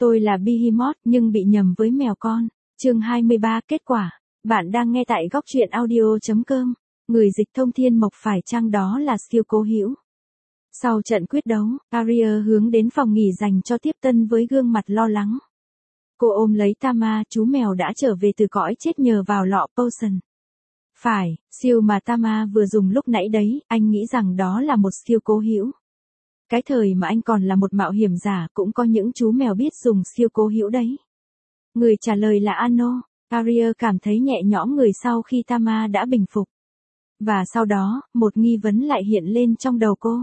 Tôi là Behemoth nhưng bị nhầm với mèo con. Chương 23 kết quả. Bạn đang nghe tại góc truyện audio.com. Người dịch thông Thiên Mộc phải chăng đó là siêu cố hữu. Sau trận quyết đấu, Arya hướng đến phòng nghỉ dành cho tiếp tân với gương mặt lo lắng. Cô ôm lấy Tama, chú mèo đã trở về từ cõi chết nhờ vào lọ potion. Phải, siêu mà Tama vừa dùng lúc nãy đấy, anh nghĩ rằng đó là một siêu cố hữu. Cái thời mà anh còn là một mạo hiểm giả cũng có những chú mèo biết dùng siêu cố hữu đấy. Người trả lời là Ano. Arya cảm thấy nhẹ nhõm người sau khi Tama đã bình phục. Và sau đó, một nghi vấn lại hiện lên trong đầu cô.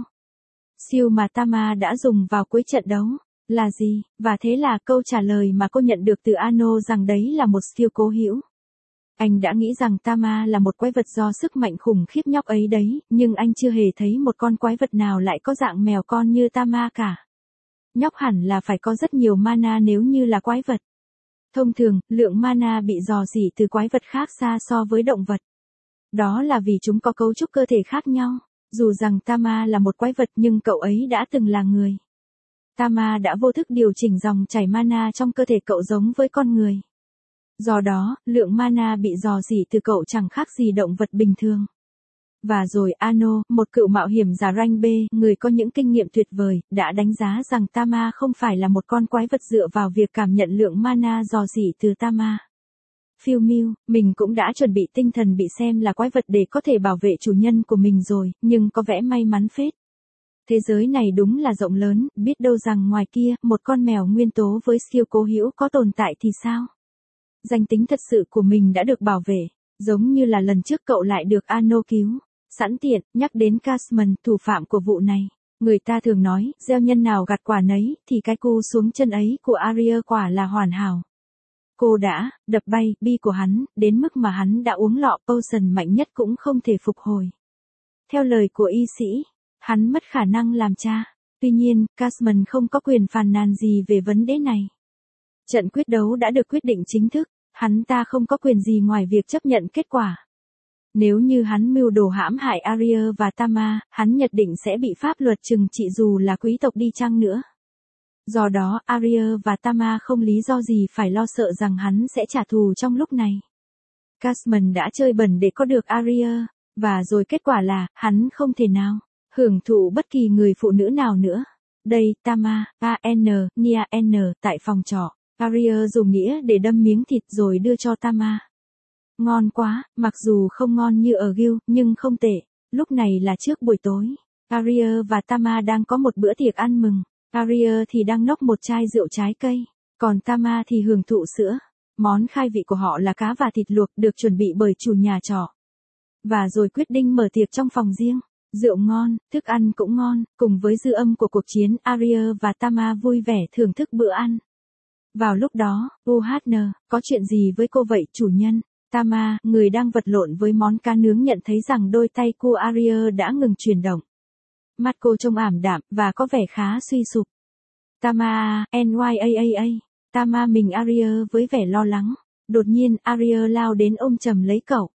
Siêu mà Tama đã dùng vào cuối trận đấu, là gì? Và thế là câu trả lời mà cô nhận được từ Ano rằng đấy là một siêu cố hữu. Anh đã nghĩ rằng Tama là một quái vật do sức mạnh khủng khiếp nhóc ấy đấy, nhưng anh chưa hề thấy một con quái vật nào lại có dạng mèo con như Tama cả. Nhóc hẳn là phải có rất nhiều mana nếu như là quái vật. Thông thường, lượng mana bị rò rỉ từ quái vật khác xa so với động vật. Đó là vì chúng có cấu trúc cơ thể khác nhau. Dù rằng Tama là một quái vật nhưng cậu ấy đã từng là người. Tama đã vô thức điều chỉnh dòng chảy mana trong cơ thể cậu giống với con người. Do đó, lượng mana bị rò rỉ từ cậu chẳng khác gì động vật bình thường. Và rồi Ano, một cựu mạo hiểm giả rank B, người có những kinh nghiệm tuyệt vời, đã đánh giá rằng Tama không phải là một con quái vật dựa vào việc cảm nhận lượng mana rò rỉ từ Tama. Phiêu Miu, mình cũng đã chuẩn bị tinh thần bị xem là quái vật để có thể bảo vệ chủ nhân của mình rồi, nhưng có vẻ may mắn phết. Thế giới này đúng là rộng lớn, biết đâu rằng ngoài kia, một con mèo nguyên tố với siêu cố hữu có tồn tại thì sao? Danh tính thật sự của mình đã được bảo vệ, giống như là lần trước cậu lại được Ano cứu. Sẵn tiện, nhắc đến Casman, thủ phạm của vụ này. Người ta thường nói, gieo nhân nào gặt quả nấy, thì cái cu xuống chân ấy của Arya quả là hoàn hảo. Cô đã đập bay bi của hắn, đến mức mà hắn đã uống lọ potion mạnh nhất cũng không thể phục hồi. Theo lời của y sĩ, hắn mất khả năng làm cha. Tuy nhiên, Casman không có quyền phàn nàn gì về vấn đề này. Trận quyết đấu đã được quyết định chính thức, hắn ta không có quyền gì ngoài việc chấp nhận kết quả. Nếu như hắn mưu đồ hãm hại Arya và Tama, hắn nhất định sẽ bị pháp luật trừng trị dù là quý tộc đi chăng nữa. Do đó, Arya và Tama không lý do gì phải lo sợ rằng hắn sẽ trả thù trong lúc này. Casman đã chơi bẩn để có được Arya, và rồi kết quả là, hắn không thể nào hưởng thụ bất kỳ người phụ nữ nào nữa. Đây, Tama, Nia N, tại phòng trọ. Arya dùng nghĩa để đâm miếng thịt rồi đưa cho Tama. Ngon quá, mặc dù không ngon như ở Gil, nhưng không tệ. Lúc này là trước buổi tối. Arya và Tama đang có một bữa tiệc ăn mừng. Arya thì đang nốc một chai rượu trái cây, còn Tama thì hưởng thụ sữa. Món khai vị của họ là cá và thịt luộc được chuẩn bị bởi chủ nhà trọ. Và rồi quyết định mở tiệc trong phòng riêng. Rượu ngon, thức ăn cũng ngon, cùng với dư âm của cuộc chiến, Arya và Tama vui vẻ thưởng thức bữa ăn. Vào lúc đó, UHN, có chuyện gì với cô vậy chủ nhân? Tama, người đang vật lộn với món cá nướng nhận thấy rằng đôi tay của Arya đã ngừng chuyển động. Mắt cô trông ảm đạm, và có vẻ khá suy sụp. Tama, NYAAA. Tama mình Arya với vẻ lo lắng. Đột nhiên, Arya lao đến ôm chầm lấy cậu.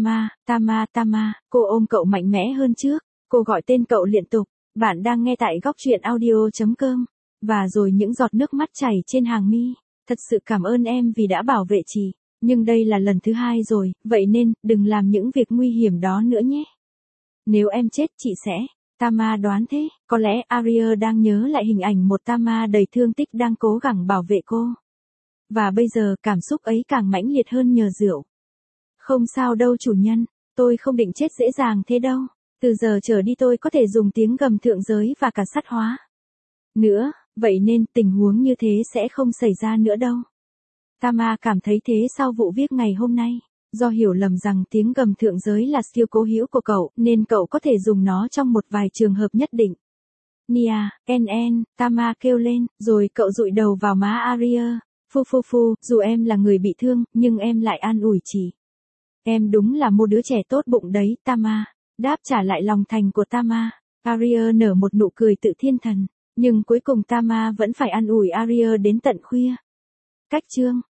Tama, cô ôm cậu mạnh mẽ hơn trước. Cô gọi tên cậu liên tục. Bạn đang nghe tại góc truyện audio.com. Và rồi những giọt nước mắt chảy trên hàng mi. Thật sự cảm ơn em vì đã bảo vệ chị. Nhưng đây là lần thứ 2 rồi, vậy nên, đừng làm những việc nguy hiểm đó nữa nhé. Nếu em chết chị sẽ. Tama đoán thế, có lẽ Arya đang nhớ lại hình ảnh một Tama đầy thương tích đang cố gắng bảo vệ cô. Và bây giờ cảm xúc ấy càng mãnh liệt hơn nhờ rượu. Không sao đâu chủ nhân, tôi không định chết dễ dàng thế đâu. Từ giờ trở đi tôi có thể dùng tiếng gầm thượng giới và cả sắt hóa nữa, vậy nên tình huống như thế sẽ không xảy ra nữa đâu. Tama cảm thấy thế sau vụ việc ngày hôm nay. Do hiểu lầm rằng tiếng gầm thượng giới là siêu cố hữu của cậu, nên cậu có thể dùng nó trong một vài trường hợp nhất định. Nia, Tama kêu lên, rồi cậu dụi đầu vào má Arya. Phu, dù em là người bị thương, nhưng em lại an ủi chị. Em đúng là một đứa trẻ tốt bụng đấy, Tama. Đáp trả lại lòng thành của Tama. Arya nở một nụ cười tự thiên thần, nhưng cuối cùng Tama vẫn phải an ủi Arya đến tận khuya. Cách chương